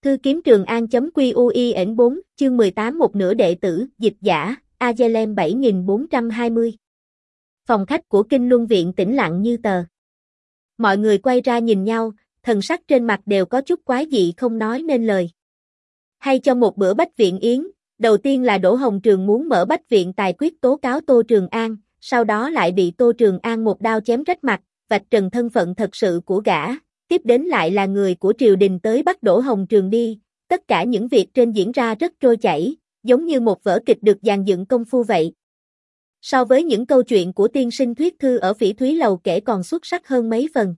Thư kiếm Trường An.QUIN 4, chương 18 một nửa đệ tử, dịch giả, Azelem 7420. Phòng khách của Kinh Luân Viện tĩnh lặng như tờ. Mọi người quay ra nhìn nhau, thần sắc trên mặt đều có chút quái dị không nói nên lời. Hay cho một bữa bách viện yến, đầu tiên là Đỗ Hồng Trường muốn mở bách viện tài quyết tố cáo Tô Trường An, sau đó lại bị Tô Trường An một đao chém rách mặt, vạch trần thân phận thật sự của gã. Tiếp đến lại là người của triều đình tới bắt Đỗ Hồng Trường đi, tất cả những việc trên diễn ra rất trôi chảy, giống như một vở kịch được dàn dựng công phu vậy. So với những câu chuyện của tiên sinh thuyết thư ở Phỉ Thúy Lầu kể còn xuất sắc hơn mấy phần.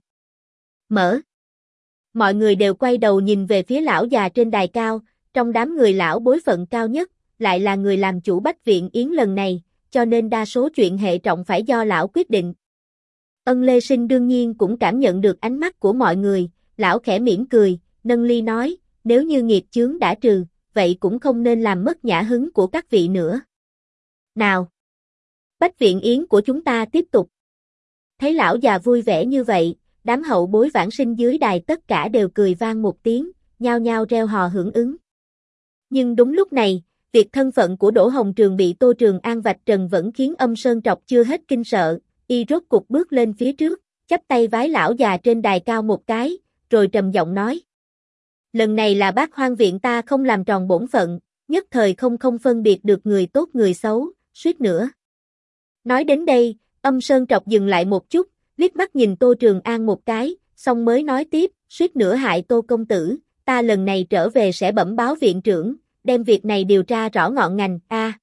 Mọi người đều quay đầu nhìn về phía lão già trên đài cao, trong đám người lão bối phận cao nhất, lại là người làm chủ bách viện yến lần này, cho nên đa số chuyện hệ trọng phải do lão quyết định. Ân Lê Sinh đương nhiên cũng cảm nhận được ánh mắt của mọi người, lão khẽ mỉm cười, nâng ly nói, nếu như nghiệp chướng đã trừ, vậy cũng không nên làm mất nhã hứng của các vị nữa. Nào! Bách viện yến của chúng ta tiếp tục. Thấy lão già vui vẻ như vậy, đám hậu bối vãng sinh dưới đài tất cả đều cười vang một tiếng, nhao nhao reo hò hưởng ứng. Nhưng đúng lúc này, việc thân phận của Đỗ Hồng Trường bị Tô Trường An vạch trần vẫn khiến Âm Sơn Trọc chưa hết kinh sợ, y rốt cục bước lên phía trước, chắp tay vái lão già trên đài cao một cái, rồi trầm giọng nói. Lần này là Bát Hoang Viện ta không làm tròn bổn phận, nhất thời không phân biệt được người tốt người xấu, suýt nữa. Nói đến đây, Âm Sơn Trọc dừng lại một chút, liếc mắt nhìn Tô Trường An một cái, xong mới nói tiếp, suýt nữa hại Tô công tử, ta lần này trở về sẽ bẩm báo viện trưởng, đem việc này điều tra rõ ngọn ngành,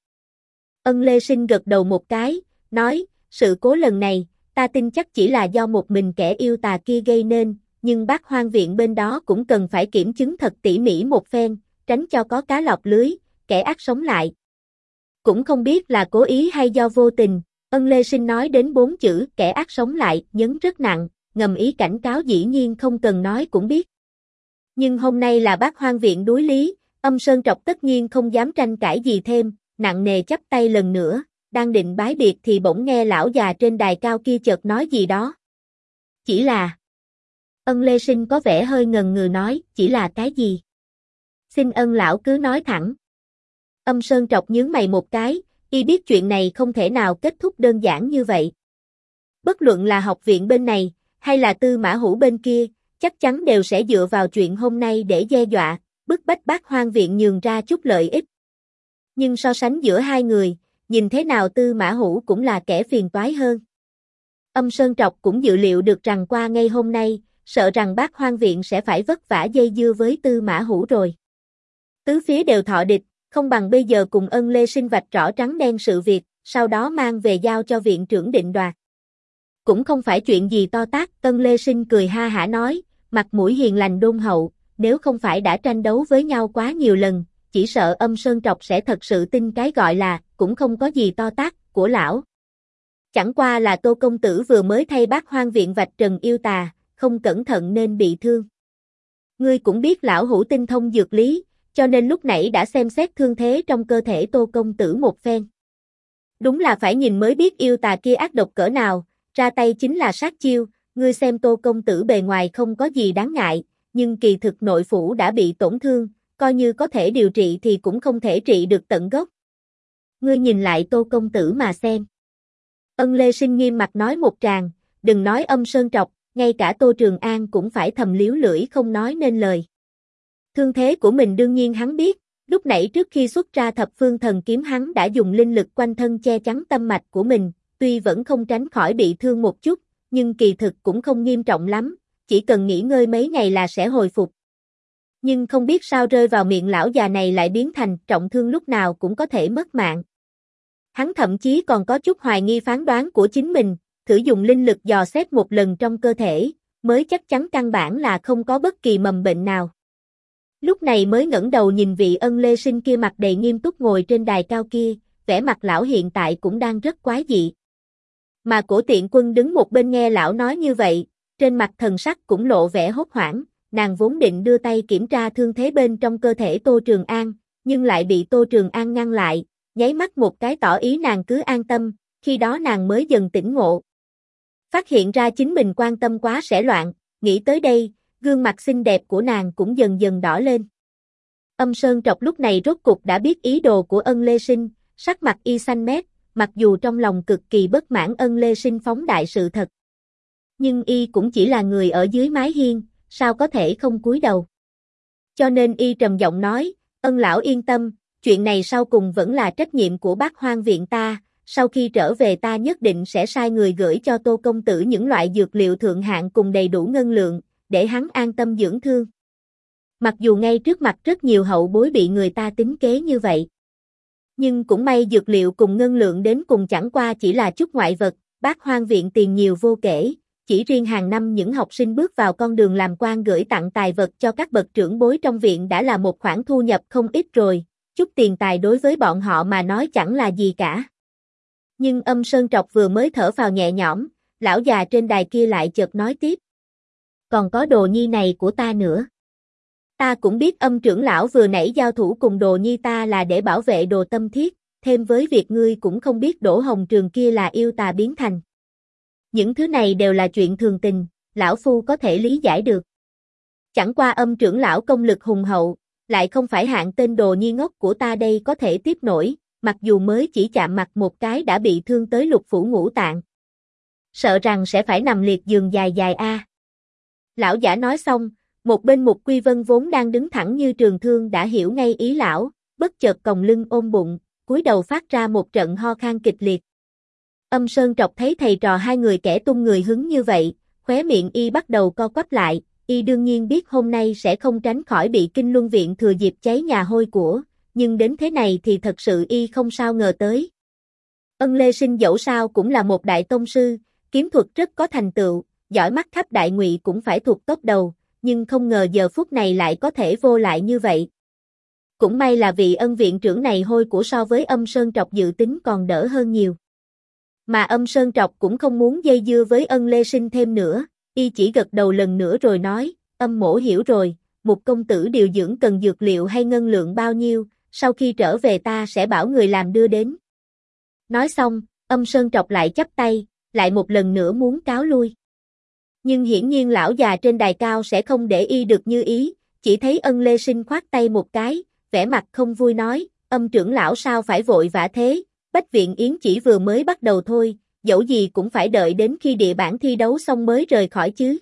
Ân Lê Sinh gật đầu một cái, nói, sự cố lần này, ta tin chắc chỉ là do một mình kẻ yêu tà kia gây nên, nhưng Bát Hoang Viện bên đó cũng cần phải kiểm chứng thật tỉ mỉ một phen, tránh cho có cá lọt lưới, kẻ ác sống lại. Cũng không biết là cố ý hay do vô tình, Ân Lê Sinh nói đến 4 chữ kẻ ác sống lại, nhấn rất nặng, ngầm ý cảnh cáo dĩ nhiên không cần nói cũng biết. Nhưng hôm nay là Bát Hoang Viện đối lý, Âm Sơn Trọc tất nhiên không dám tranh cãi gì thêm, nặng nề chắp tay lần nữa, đang định bái biệt thì bỗng nghe lão già trên đài cao kia chợt nói gì đó. Chỉ là... Ân Lê Sinh có vẻ hơi ngần ngừ nói, chỉ là cái gì? Xin Ân lão cứ nói thẳng. Âm Sơn Trọc nhướng mày một cái, y biết chuyện này không thể nào kết thúc đơn giản như vậy. Bất luận là học viện bên này, hay là Tư Mã Hữu bên kia, chắc chắn đều sẽ dựa vào chuyện hôm nay để đe dọa, bức bách Bát Hoang Viện nhường ra chút lợi ích. Nhưng so sánh giữa hai người, nhìn thế nào Tư Mã Hữu cũng là kẻ phiền toái hơn. Âm Sơn Trọc cũng dự liệu được rằng qua ngay hôm nay, sợ rằng Bát Hoang Viện sẽ phải vất vả dây dưa với Tư Mã Hữu rồi. Tứ phía đều thọ địch, không bằng bây giờ cùng Ân Lê Sinh vạch rõ trắng đen sự việc, sau đó mang về giao cho viện trưởng định đoạt. Cũng không phải chuyện gì to tát, Ân Lê Sinh cười ha hả nói, mặt mũi hiền lành đôn hậu, nếu không phải đã tranh đấu với nhau quá nhiều lần, chỉ sợ Âm Sơn Trọc sẽ thật sự tin cái gọi là, cũng không có gì to tát, của lão. Chẳng qua là Tô công tử vừa mới thay Bát Hoang Viện vạch trần yêu tà, không cẩn thận nên bị thương. Ngươi cũng biết lão hữu tinh thông dược lý, cho nên lúc nãy đã xem xét thương thế trong cơ thể Tô công tử một phen. Đúng là phải nhìn mới biết yêu tà kia ác độc cỡ nào, ra tay chính là sát chiêu, ngươi xem Tô công tử bề ngoài không có gì đáng ngại, nhưng kỳ thực nội phủ đã bị tổn thương, coi như có thể điều trị thì cũng không thể trị được tận gốc. Ngươi nhìn lại Tô công tử mà xem. Ân Lê Sinh nghiêm mặt nói một tràng, đừng nói Âm Sơn Trọc, ngay cả Tô Trường An cũng phải thầm liếu lưỡi không nói nên lời. Thương thế của mình đương nhiên hắn biết, lúc nãy trước khi xuất ra thập phương thần kiếm hắn đã dùng linh lực quanh thân che chắn tâm mạch của mình, tuy vẫn không tránh khỏi bị thương một chút, nhưng kỳ thực cũng không nghiêm trọng lắm, chỉ cần nghỉ ngơi mấy ngày là sẽ hồi phục. Nhưng không biết sao rơi vào miệng lão già này lại biến thành trọng thương lúc nào cũng có thể mất mạng. Hắn thậm chí còn có chút hoài nghi phán đoán của chính mình, thử dùng linh lực dò xét một lần trong cơ thể, mới chắc chắn căn bản là không có bất kỳ mầm bệnh nào. Lúc này mới ngẩng đầu nhìn vị Ân Lê Sinh kia mặt đầy nghiêm túc ngồi trên đài cao kia, vẻ mặt lão hiện tại cũng đang rất quái dị. Mà Cổ Tiện Quân đứng một bên nghe lão nói như vậy, trên mặt thần sắc cũng lộ vẻ hốt hoảng, nàng vốn định đưa tay kiểm tra thương thế bên trong cơ thể Tô Trường An, nhưng lại bị Tô Trường An ngăn lại, nháy mắt một cái tỏ ý nàng cứ an tâm, khi đó nàng mới dần tỉnh ngộ. Phát hiện ra chính mình quan tâm quá sẽ loạn, nghĩ tới đây, gương mặt xinh đẹp của nàng cũng dần dần đỏ lên. Âm Sơn Trọc lúc này rốt cục đã biết ý đồ của Ân Lê Sinh, sắc mặt y xanh mét, mặc dù trong lòng cực kỳ bất mãn Ân Lê Sinh phóng đại sự thật. Nhưng y cũng chỉ là người ở dưới mái hiên, sao có thể không cúi đầu. Cho nên y trầm giọng nói, Ân lão yên tâm, chuyện này sau cùng vẫn là trách nhiệm của Bát Hoang viện ta, sau khi trở về ta nhất định sẽ sai người gửi cho Tô công tử những loại dược liệu thượng hạng cùng đầy đủ ngân lượng, để hắn an tâm dưỡng thương. Mặc dù ngay trước mặt rất nhiều hậu bối bị người ta tính kế như vậy. Nhưng cũng may dược liệu cùng ngân lượng đến cùng chẳng qua chỉ là chút ngoại vật, Bát Hoang viện tiền nhiều vô kể, chỉ riêng hàng năm những học sinh bước vào con đường làm quan gửi tặng tài vật cho các bậc trưởng bối trong viện đã là một khoản thu nhập không ít rồi, chút tiền tài đối với bọn họ mà nói chẳng là gì cả. Nhưng Âm Sơn Trọc vừa mới thở phào nhẹ nhõm, lão già trên đài kia lại chợt nói tiếp. Còn có đồ nhi này của ta nữa. Ta cũng biết Âm trưởng lão vừa nãy giao thủ cùng đồ nhi ta là để bảo vệ đồ tâm thiết, thêm với việc ngươi cũng không biết Đỗ Hồng Trường kia là yêu tà biến thành. Những thứ này đều là chuyện thường tình, lão phu có thể lý giải được. Chẳng qua Âm trưởng lão công lực hùng hậu, lại không phải hạng tên đồ nhi ngốc của ta đây có thể tiếp nổi, mặc dù mới chỉ chạm mặt một cái đã bị thương tới lục phủ ngũ tạng. Sợ rằng sẽ phải nằm liệt giường dài dài a. Lão giả nói xong, một bên Mục Quy Vân vốn đang đứng thẳng như trường thương đã hiểu ngay ý lão, bất chợt còng lưng ôm bụng, cúi đầu phát ra một trận ho khan kịch liệt. Âm Sơn Trọc thấy thầy trò hai người kẻ tung người hứng như vậy, khóe miệng y bắt đầu co quắp lại, y đương nhiên biết hôm nay sẽ không tránh khỏi bị Kinh Luân viện thừa dịp cháy nhà hôi của, nhưng đến thế này thì thật sự y không sao ngờ tới. Ân Lê Sinh dẫu sao cũng là một đại tông sư, kiếm thuật rất có thành tựu, giỏi mắt khắp đại ngụy cũng phải thuộc top đầu, nhưng không ngờ giờ phút này lại có thể vô lại như vậy. Cũng may là vị Ân viện trưởng này hôi của so với Âm Sơn Trọc dự tính còn đỡ hơn nhiều. Mà Âm Sơn Trọc cũng không muốn dây dưa với Ân Lê Sinh thêm nữa, y chỉ gật đầu lần nữa rồi nói, Âm mỗ hiểu rồi, Mục công tử điều dưỡng cần dược liệu hay ngân lượng bao nhiêu, sau khi trở về ta sẽ bảo người làm đưa đến. Nói xong, Âm Sơn Trọc lại chắp tay, lại một lần nữa muốn cáo lui. Nhưng hiển nhiên lão già trên đài cao sẽ không để y được như ý, chỉ thấy Ân Lê Sinh khoát tay một cái, vẻ mặt không vui nói, Âm trưởng lão sao phải vội vã thế, Bách viện yến chỉ vừa mới bắt đầu thôi, dẫu gì cũng phải đợi đến khi địa bản thi đấu xong mới rời khỏi chứ.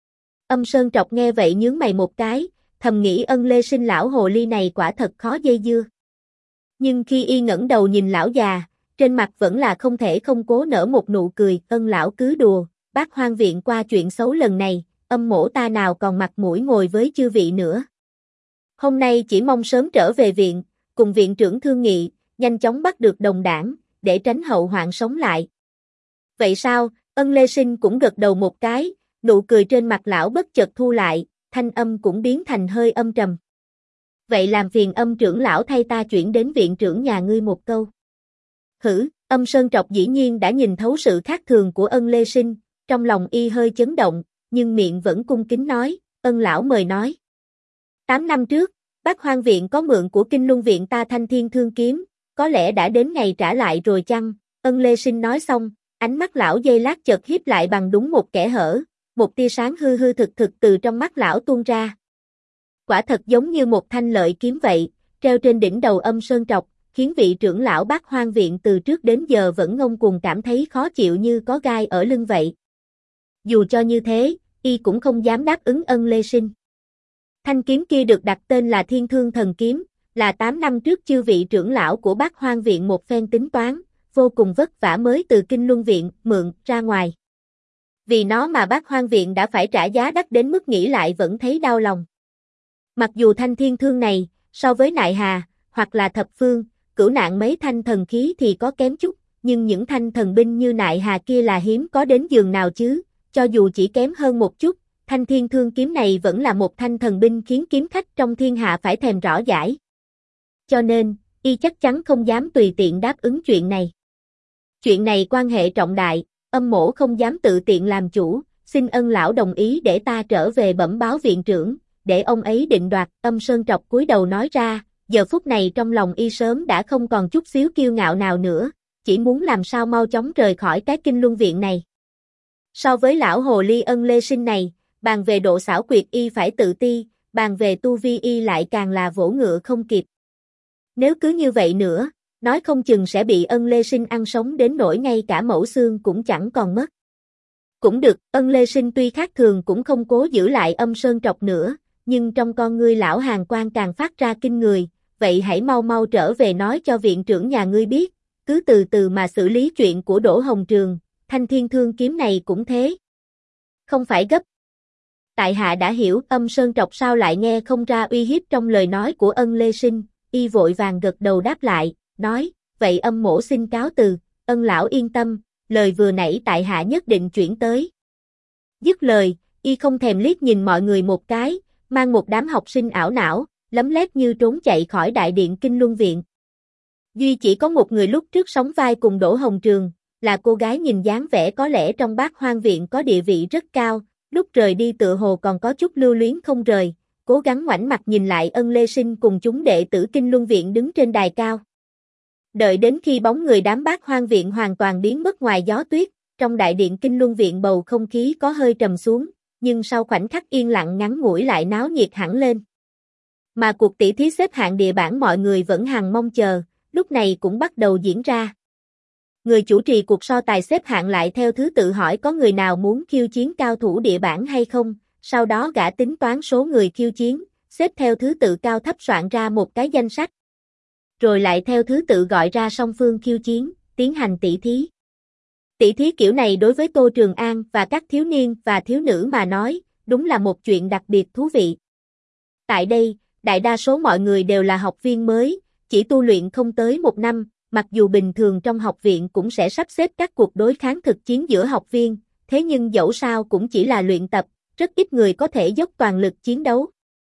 Âm Sơn Trọc nghe vậy nhướng mày một cái, thầm nghĩ Ân Lê Sinh lão hồ ly này quả thật khó dây dưa. Nhưng khi y ngẩng đầu nhìn lão già, trên mặt vẫn là không thể không cố nở một nụ cười, Ân lão cứ đùa, Bác Hoang viện qua chuyện xấu lần này, Âm mỗ ta nào còn mặt mũi ngồi với chư vị nữa. Hôm nay chỉ mong sớm trở về viện, cùng viện trưởng thương nghị, nhanh chóng bắt được đồng đảng, để tránh hậu hoạn sống lại. Vậy sao? Ân Lê Sinh cũng gật đầu một cái, nụ cười trên mặt lão bất chợt thu lại, thanh âm cũng biến thành hơi âm trầm. Vậy làm phiền Âm trưởng lão thay ta chuyển đến viện trưởng nhà ngươi một câu. Hử, Âm Sơn Trọc dĩ nhiên đã nhìn thấu sự khác thường của Ân Lê Sinh, trong lòng y hơi chấn động, nhưng miệng vẫn cung kính nói, Ân lão mời nói. 8 năm trước, Bác Hoang viện có mượn của Kinh Luân viện ta Thanh Thiên Thương kiếm, có lẽ đã đến ngày trả lại rồi chăng? Ân Lê Sinh nói xong, ánh mắt lão giây lát chợt híp lại bằng đúng một kẽ hở, một tia sáng hư hư thực thực từ trong mắt lão tuôn ra. Quả thật giống như một thanh lợi kiếm vậy, treo trên đỉnh đầu Âm Sơn Trọc, khiến vị trưởng lão Bác Hoang viện từ trước đến giờ vẫn ngông cuồng cảm thấy khó chịu như có gai ở lưng vậy. Dù cho như thế, y cũng không dám đáp ứng Ân Lê Sinh. Thanh kiếm kia được đặt tên là Thiên Thương Thần Kiếm, là 8 năm trước chư vị trưởng lão của Bác Hoang viện một phen tính toán, vô cùng vất vả mới từ Kinh Luân viện mượn ra ngoài. Vì nó mà Bác Hoang viện đã phải trả giá đắt đến mức nghĩ lại vẫn thấy đau lòng. Mặc dù thanh thiên thương này, so với Nại Hà, hoặc là Thập Phương, Cửu Nạn mấy thanh thần khí thì có kém chút, nhưng những thanh thần binh như Nại Hà kia là hiếm có đến giường nào chứ, cho dù chỉ kém hơn một chút, thanh thiên thương kiếm này vẫn là một thanh thần binh khiến kiếm khách trong thiên hạ phải thèm rõ giải. Cho nên, y chắc chắn không dám tùy tiện đáp ứng chuyện này. Chuyện này quan hệ trọng đại, Âm mỗ không dám tự tiện làm chủ, xin Ân lão đồng ý để ta trở về bẩm báo viện trưởng, để ông ấy định đoạt. Âm Sơn Trọc cúi đầu nói ra, giờ phút này trong lòng y sớm đã không còn chút xíu kiêu ngạo nào nữa, chỉ muốn làm sao mau chóng rời khỏi cái Kinh Luân viện này. So với lão hồ ly Ân Lê Sinh này, bàn về độ xảo quyệt y phải tự ti, bàn về tu vi y lại càng là vỗ ngựa không kịp. Nếu cứ như vậy nữa, nói không chừng sẽ bị Ân Lê Sinh ăn sống đến nỗi ngay cả mẫu xương cũng chẳng còn mất. Cũng được, Ân Lê Sinh tuy khác thường cũng không cố giữ lại Âm Sơn Trọc nữa, nhưng trong con ngươi lão hàng quan càng phát ra kinh người, vậy hãy mau mau trở về nói cho viện trưởng nhà ngươi biết, cứ từ từ mà xử lý chuyện của Đỗ Hồng Trường, Thanh Thiên Thương kiếm này cũng thế. Không phải gấp. Tại hạ đã hiểu. Âm Sơn Trọc sao lại nghe không ra uy hiếp trong lời nói của Ân Lê Sinh, y vội vàng gật đầu đáp lại, nói, vậy Âm mỗ xin cáo từ, Ân lão yên tâm, lời vừa nãy tại hạ nhất định chuyển tới. Dứt lời, y không thèm liếc nhìn mọi người một cái, mang một đám học sinh ảo não, lấm lét như trốn chạy khỏi đại điện Kinh Luân Viện. Duy chỉ có một người lúc trước sóng vai cùng Đỗ Hồng Trường, là cô gái nhìn dáng vẻ có lẽ trong Bát Hoang Viện có địa vị rất cao, lúc rời đi tựa hồ còn có chút lưu luyến không rời, cố gắng ngoảnh mặt nhìn lại Ân Lê Sinh cùng chúng đệ tử Kinh Luân Viện đứng trên đài cao. Đợi đến khi bóng người đám Bát Hoang Viện hoàn toàn biến mất ngoài gió tuyết, trong đại điện Kinh Luân Viện bầu không khí có hơi trầm xuống, nhưng sau khoảnh khắc yên lặng ngắn ngủi lại náo nhiệt hẳn lên. Mà cuộc tỷ thí xếp hạng địa bảng mọi người vẫn hằng mong chờ, lúc này cũng bắt đầu diễn ra. Người chủ trì cuộc so tài xếp hạng lại theo thứ tự hỏi có người nào muốn khiêu chiến cao thủ địa bảng hay không, sau đó gã tính toán số người khiêu chiến, xếp theo thứ tự cao thấp soạn ra một cái danh sách. Rồi lại theo thứ tự gọi ra song phương khiêu chiến, tiến hành tỷ thí. Tỷ thí kiểu này đối với Tô Trường An và các thiếu niên và thiếu nữ mà nói, đúng là một chuyện đặc biệt thú vị. Tại đây, đại đa số mọi người đều là học viên mới, chỉ tu luyện không tới một năm, mặc dù bình thường trong học viện cũng sẽ sắp xếp các cuộc đối kháng thực chiến giữa học viên, thế nhưng dẫu sao cũng chỉ là luyện tập, rất ít người có thể dốc toàn lực chiến đấu.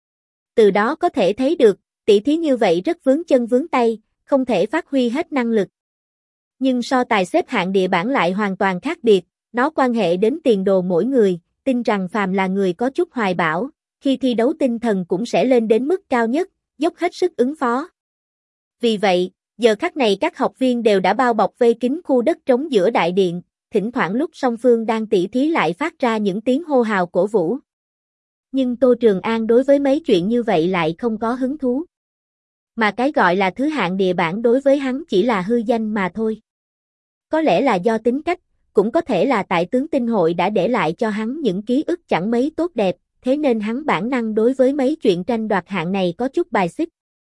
Từ đó có thể thấy được, tỷ thí như vậy rất vướng chân vướng tay, không thể phát huy hết năng lực. Nhưng so tài xếp hạng địa bảng lại hoàn toàn khác biệt, nó quan hệ đến tiền đồ mỗi người, tin rằng phàm là người có chút hoài bão, khi thi đấu tinh thần cũng sẽ lên đến mức cao nhất, dốc hết sức ứng phó. Vì vậy, giờ khắc này các học viên đều đã bao bọc vây kín khu đất trống giữa đại điện, thỉnh thoảng lúc song phương đang tỷ thí lại phát ra những tiếng hô hào cổ vũ. Nhưng Tô Trường An đối với mấy chuyện như vậy lại không có hứng thú. Mà cái gọi là thứ hạng địa bảng đối với hắn chỉ là hư danh mà thôi. Có lẽ là do tính cách, cũng có thể là tại tướng tinh hội đã để lại cho hắn những ký ức chẳng mấy tốt đẹp, thế nên hắn bản năng đối với mấy chuyện tranh đoạt hạng này có chút bài xích.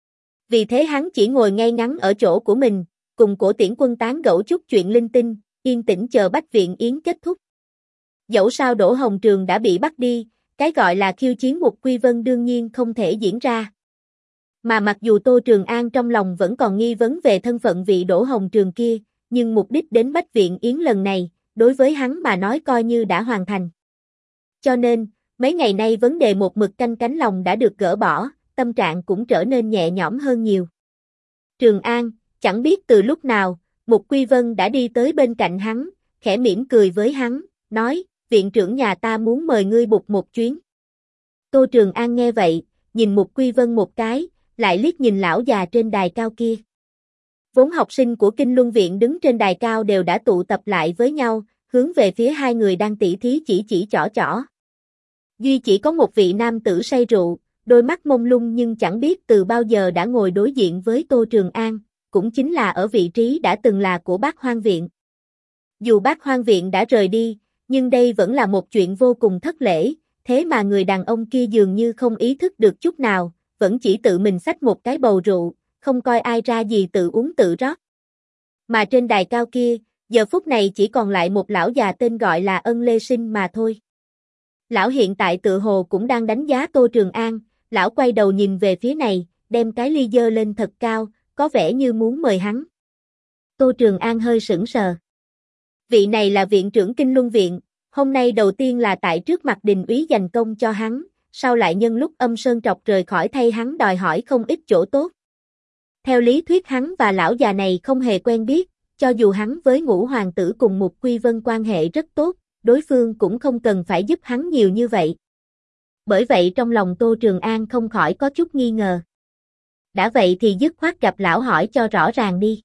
Vì thế hắn chỉ ngồi ngay ngắn ở chỗ của mình, cùng Cổ Tiễn Quân tán gẫu chút chuyện linh tinh, yên tĩnh chờ Bách Viện Yến kết thúc. Dẫu sao Đỗ Hồng Trường đã bị bắt đi, cái gọi là khiêu chiến Mục Quy Vân đương nhiên không thể diễn ra. Mà mặc dù Tô Trường An trong lòng vẫn còn nghi vấn về thân phận vị Đỗ Hồng Trường kia, nhưng mục đích đến Bách Viện Yến lần này, đối với hắn mà nói coi như đã hoàn thành. Cho nên, mấy ngày nay vấn đề một mực canh cánh lòng đã được gỡ bỏ, tâm trạng cũng trở nên nhẹ nhõm hơn nhiều. Trường An, chẳng biết từ lúc nào, Mục Quy Vân đã đi tới bên cạnh hắn, khẽ mỉm cười với hắn, nói, viện trưởng nhà ta muốn mời ngươi bục một chuyến. Tô Trường An nghe vậy, nhìn Mục Quy Vân một cái, lại liếc nhìn lão già trên đài cao kia. Vốn học sinh của Kinh Luân Viện đứng trên đài cao đều đã tụ tập lại với nhau, hướng về phía hai người đang tỷ thí chỉ trỏ trỏ. Duy chỉ có một vị nam tử say rượu, đôi mắt mông lung nhưng chẳng biết từ bao giờ đã ngồi đối diện với Tô Trường An, cũng chính là ở vị trí đã từng là của Bát Hoang Viện. Dù Bát Hoang Viện đã rời đi, nhưng đây vẫn là một chuyện vô cùng thất lễ, thế mà người đàn ông kia dường như không ý thức được chút nào, vẫn chỉ tự mình xách một cái bầu rượu, không coi ai ra gì tự uống tự rót. Mà trên đài cao kia, giờ phút này chỉ còn lại một lão già tên gọi là Ân Lê Sinh mà thôi. Lão hiện tại tự hồ cũng đang đánh giá Tô Trường An, lão quay đầu nhìn về phía này, đem cái ly dơ lên thật cao, có vẻ như muốn mời hắn. Tô Trường An hơi sững sờ. Vị này là viện trưởng Kinh Luân Viện, hôm nay đầu tiên là tại trước mặt đình úy dành công cho hắn, sau lại nhân lúc Âm Sơn Trọc rời khỏi thay hắn đòi hỏi không ít chỗ tốt. Theo lý thuyết hắn và lão già này không hề quen biết, cho dù hắn với Ngũ Hoàng tử cùng Mục Quy Vân quan hệ rất tốt, đối phương cũng không cần phải giúp hắn nhiều như vậy. Bởi vậy trong lòng Tô Trường An không khỏi có chút nghi ngờ. Đã vậy thì dứt khoát gặp lão hỏi cho rõ ràng đi.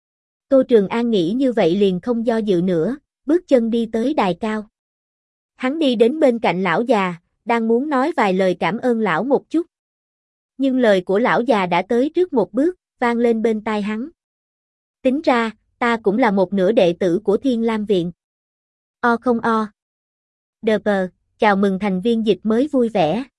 Tô Trường An nghĩ như vậy liền không do dự nữa, bước chân đi tới đài cao. Hắn đi đến bên cạnh lão già, đang muốn nói vài lời cảm ơn lão một chút. Nhưng lời của lão già đã tới trước một bước, vang lên bên tai hắn. Tính ra, ta cũng là một nửa đệ tử của Thiên Lam Viện. O không o. Đờ, chào mừng thành viên dịch mới vui vẻ.